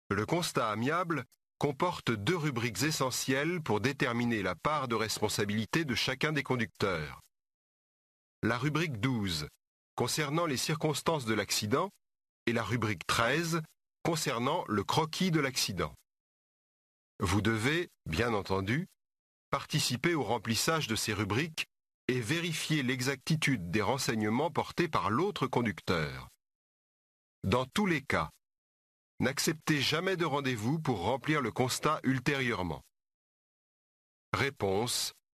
Le constat amiable comporte deux rubriques essentielles pour déterminer la part de responsabilité de chacun des conducteurs. La rubrique 12, concernant les circonstances de l'accident, et la rubrique 13, concernant le croquis de l'accident. Vous devez, bien entendu, participer au remplissage de ces rubriques et vérifier l'exactitude des renseignements portés par l'autre conducteur. Dans tous les cas, n'acceptez jamais de rendez-vous pour remplir le constat ultérieurement. Réponse